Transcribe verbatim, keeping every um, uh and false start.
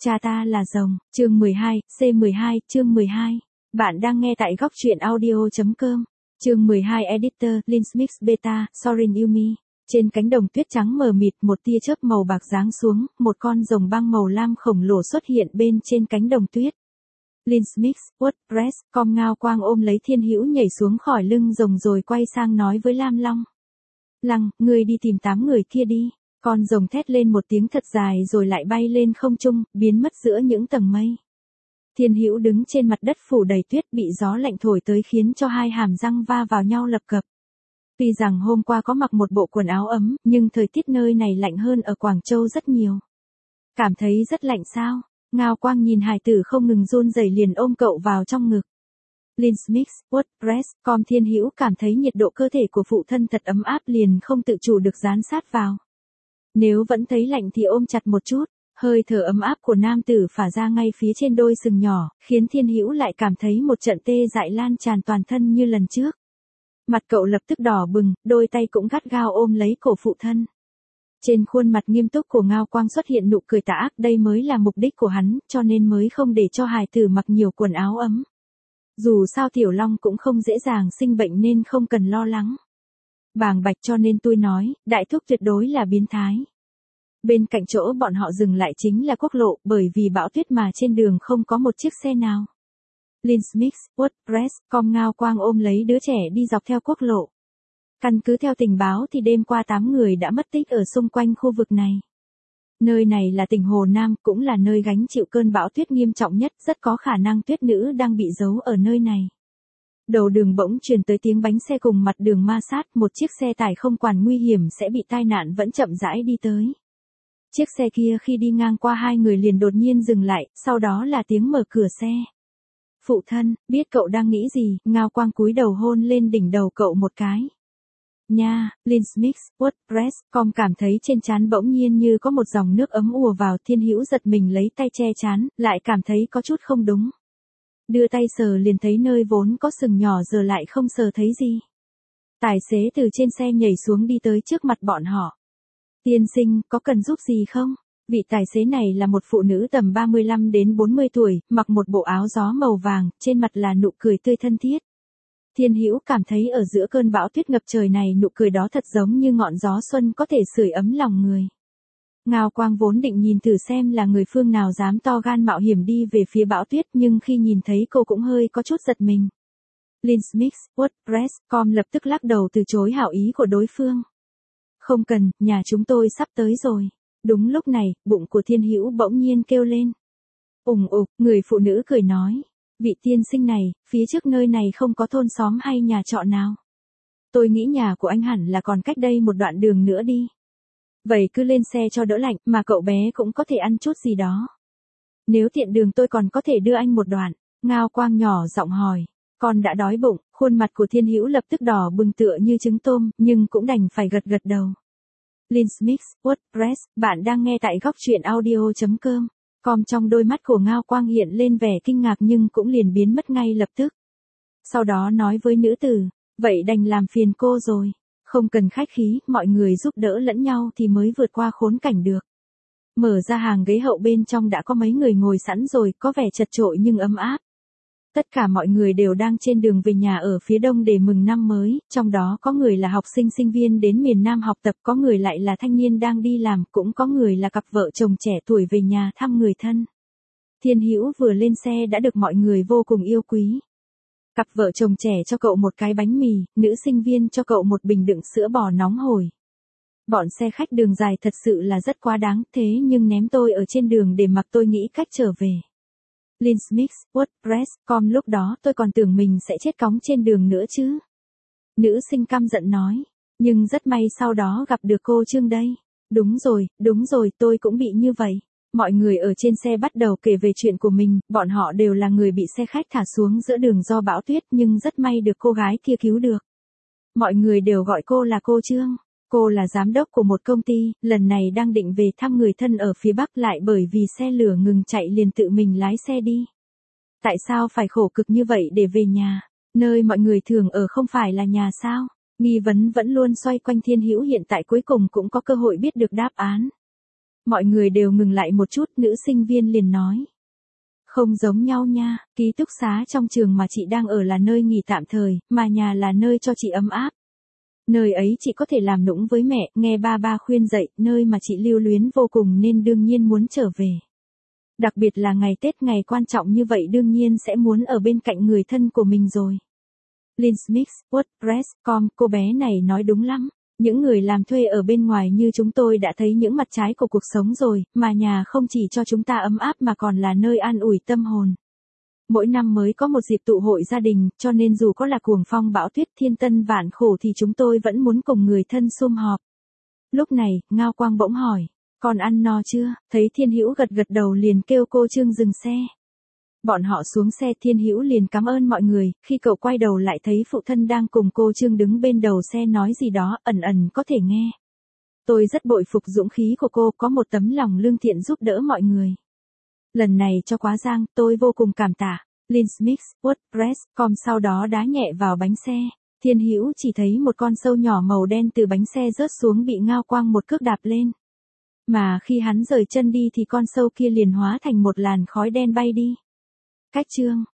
Cha ta là rồng, chương mười hai, C mười hai, chương mười hai. Bạn đang nghe tại góc truyện audio chấm com. Chương mười hai Editor, Linsmix Beta, Sorin Yumi. Trên cánh đồng tuyết trắng mờ mịt, một tia chớp màu bạc giáng xuống, một con rồng băng màu lam khổng lồ xuất hiện bên trên cánh đồng tuyết. Linsmix, WordPress, com Ngao Quang ôm lấy Thiên Hữu nhảy xuống khỏi lưng rồng rồi quay sang nói với Lam Long. Lăng, ngươi đi tìm tám người kia đi. Con rồng thét lên một tiếng thật dài rồi lại bay lên không trung, biến mất giữa những tầng mây. Thiên Hữu đứng trên mặt đất phủ đầy tuyết bị gió lạnh thổi tới khiến cho hai hàm răng va vào nhau lập cập. Tuy rằng hôm qua có mặc một bộ quần áo ấm, nhưng thời tiết nơi này lạnh hơn ở Quảng Châu rất nhiều. Cảm thấy rất lạnh sao? Ngao Quang nhìn hài tử không ngừng run rẩy liền ôm cậu vào trong ngực. Linsmix, WordPress, com Thiên Hữu cảm thấy nhiệt độ cơ thể của phụ thân thật ấm áp liền không tự chủ được dán sát vào. Nếu vẫn thấy lạnh thì ôm chặt một chút, hơi thở ấm áp của nam tử phả ra ngay phía trên đôi sừng nhỏ, khiến Thiên Hữu lại cảm thấy một trận tê dại lan tràn toàn thân như lần trước. Mặt cậu lập tức đỏ bừng, đôi tay cũng gắt gao ôm lấy cổ phụ thân. Trên khuôn mặt nghiêm túc của Ngao Quang xuất hiện nụ cười tà ác, đây mới là mục đích của hắn, cho nên mới không để cho hài tử mặc nhiều quần áo ấm. Dù sao Tiểu Long cũng không dễ dàng sinh bệnh nên không cần lo lắng. Bàng bạch cho nên tôi nói, đại thúc tuyệt đối là biến thái. Bên cạnh chỗ bọn họ dừng lại chính là quốc lộ, bởi vì bão tuyết mà trên đường không có một chiếc xe nào. Linsmix, WordPress, com Ngao Quang ôm lấy đứa trẻ đi dọc theo quốc lộ. Căn cứ theo tình báo thì đêm qua tám người đã mất tích ở xung quanh khu vực này. Nơi này là tỉnh Hồ Nam, cũng là nơi gánh chịu cơn bão tuyết nghiêm trọng nhất, rất có khả năng tuyết nữ đang bị giấu ở nơi này. Đầu đường bỗng truyền tới tiếng bánh xe cùng mặt đường ma sát, một chiếc xe tải không quản nguy hiểm sẽ bị tai nạn vẫn chậm rãi đi tới. Chiếc xe kia khi đi ngang qua hai người liền đột nhiên dừng lại, sau đó là tiếng mở cửa xe. Phụ thân, biết cậu đang nghĩ gì, Ngao Quang cúi đầu hôn lên đỉnh đầu cậu một cái. Nha, Linsmix, WordPress, com cảm thấy trên trán bỗng nhiên như có một dòng nước ấm ùa vào, Thiên Hữu giật mình lấy tay che trán, lại cảm thấy có chút không đúng. Đưa tay sờ liền thấy nơi vốn có sừng nhỏ giờ lại không sờ thấy gì. Tài xế từ trên xe nhảy xuống đi tới trước mặt bọn họ. Tiên sinh, có cần giúp gì không? Vị tài xế này là một phụ nữ tầm ba mươi lăm đến bốn mươi tuổi, mặc một bộ áo gió màu vàng, trên mặt là nụ cười tươi thân thiết. Thiên Hữu cảm thấy ở giữa cơn bão tuyết ngập trời này nụ cười đó thật giống như ngọn gió xuân có thể sưởi ấm lòng người. Ngao Quang vốn định nhìn thử xem là người phương nào dám to gan mạo hiểm đi về phía bão tuyết, nhưng khi nhìn thấy cô cũng hơi có chút giật mình. Linsmix, WordPress, com lập tức lắc đầu từ chối hảo ý của đối phương. Không cần, nhà chúng tôi sắp tới rồi. Đúng lúc này, bụng của Thiên Hữu bỗng nhiên kêu lên. Ủng ục, người phụ nữ cười nói. Vị tiên sinh này, phía trước nơi này không có thôn xóm hay nhà trọ nào. Tôi nghĩ nhà của anh hẳn là còn cách đây một đoạn đường nữa đi. Vậy cứ lên xe cho đỡ lạnh, mà cậu bé cũng có thể ăn chút gì đó. Nếu tiện đường tôi còn có thể đưa anh một đoạn. Ngao Quang nhỏ giọng hỏi. Con đã đói bụng, khuôn mặt của Thiên Hữu lập tức đỏ bừng tựa như trứng tôm, nhưng cũng đành phải gật gật đầu. Linsmix, WordPress, bạn đang nghe tại góc truyện audio chấm com. Com trong đôi mắt của Ngao Quang hiện lên vẻ kinh ngạc nhưng cũng liền biến mất ngay lập tức. Sau đó nói với nữ tử, vậy đành làm phiền cô rồi. Không cần khách khí, mọi người giúp đỡ lẫn nhau thì mới vượt qua khốn cảnh được. Mở ra hàng ghế hậu bên trong đã có mấy người ngồi sẵn rồi, có vẻ chật chội nhưng ấm áp. Tất cả mọi người đều đang trên đường về nhà ở phía đông để mừng năm mới, trong đó có người là học sinh sinh viên đến miền Nam học tập, có người lại là thanh niên đang đi làm, cũng có người là cặp vợ chồng trẻ tuổi về nhà thăm người thân. Thiên Hữu vừa lên xe đã được mọi người vô cùng yêu quý. Cặp vợ chồng trẻ cho cậu một cái bánh mì, nữ sinh viên cho cậu một bình đựng sữa bò nóng hổi. Bọn xe khách đường dài thật sự là rất quá đáng, thế nhưng ném tôi ở trên đường để mặc tôi nghĩ cách trở về. Linsmix, WordPress, com lúc đó tôi còn tưởng mình sẽ chết cóng trên đường nữa chứ. Nữ sinh căm giận nói, nhưng rất may sau đó gặp được cô Trương đây. Đúng rồi, đúng rồi, tôi cũng bị như vậy. Mọi người ở trên xe bắt đầu kể về chuyện của mình, bọn họ đều là người bị xe khách thả xuống giữa đường do bão tuyết nhưng rất may được cô gái kia cứu được. Mọi người đều gọi cô là cô Trương. Cô là giám đốc của một công ty, lần này đang định về thăm người thân ở phía Bắc lại bởi vì xe lửa ngừng chạy liền tự mình lái xe đi. Tại sao phải khổ cực như vậy để về nhà? Nơi mọi người thường ở không phải là nhà sao? Nghi vấn vẫn luôn xoay quanh Thiên Hữu hiện tại cuối cùng cũng có cơ hội biết được đáp án. Mọi người đều ngừng lại một chút, nữ sinh viên liền nói. Không giống nhau nha, ký túc xá trong trường mà chị đang ở là nơi nghỉ tạm thời, mà nhà là nơi cho chị ấm áp. Nơi ấy chị có thể làm nũng với mẹ, nghe ba ba khuyên dạy, nơi mà chị lưu luyến vô cùng nên đương nhiên muốn trở về. Đặc biệt là ngày Tết ngày quan trọng như vậy đương nhiên sẽ muốn ở bên cạnh người thân của mình rồi. Linsmith, WordPress chấm com, cô bé này nói đúng lắm. Những người làm thuê ở bên ngoài như chúng tôi đã thấy những mặt trái của cuộc sống rồi, mà nhà không chỉ cho chúng ta ấm áp mà còn là nơi an ủi tâm hồn. Mỗi năm mới có một dịp tụ hội gia đình, cho nên dù có là cuồng phong bão tuyết thiên tân vạn khổ thì chúng tôi vẫn muốn cùng người thân sum họp. Lúc này, Ngao Quang bỗng hỏi, con ăn no chưa? Thấy Thiên Hữu gật gật đầu liền kêu cô Trương dừng xe. Bọn họ xuống xe, Thiên Hữu liền cảm ơn mọi người, khi cậu quay đầu lại thấy phụ thân đang cùng cô Trương đứng bên đầu xe nói gì đó, ẩn ẩn có thể nghe. Tôi rất bội phục dũng khí của cô, có một tấm lòng lương thiện giúp đỡ mọi người. Lần này cho quá giang, tôi vô cùng cảm tạ. Linsmith, WordPress chấm com sau đó đá nhẹ vào bánh xe. Thiên Hữu chỉ thấy một con sâu nhỏ màu đen từ bánh xe rớt xuống bị Ngao Quang một cước đạp lên. Mà khi hắn rời chân đi thì con sâu kia liền hóa thành một làn khói đen bay đi. Cách chương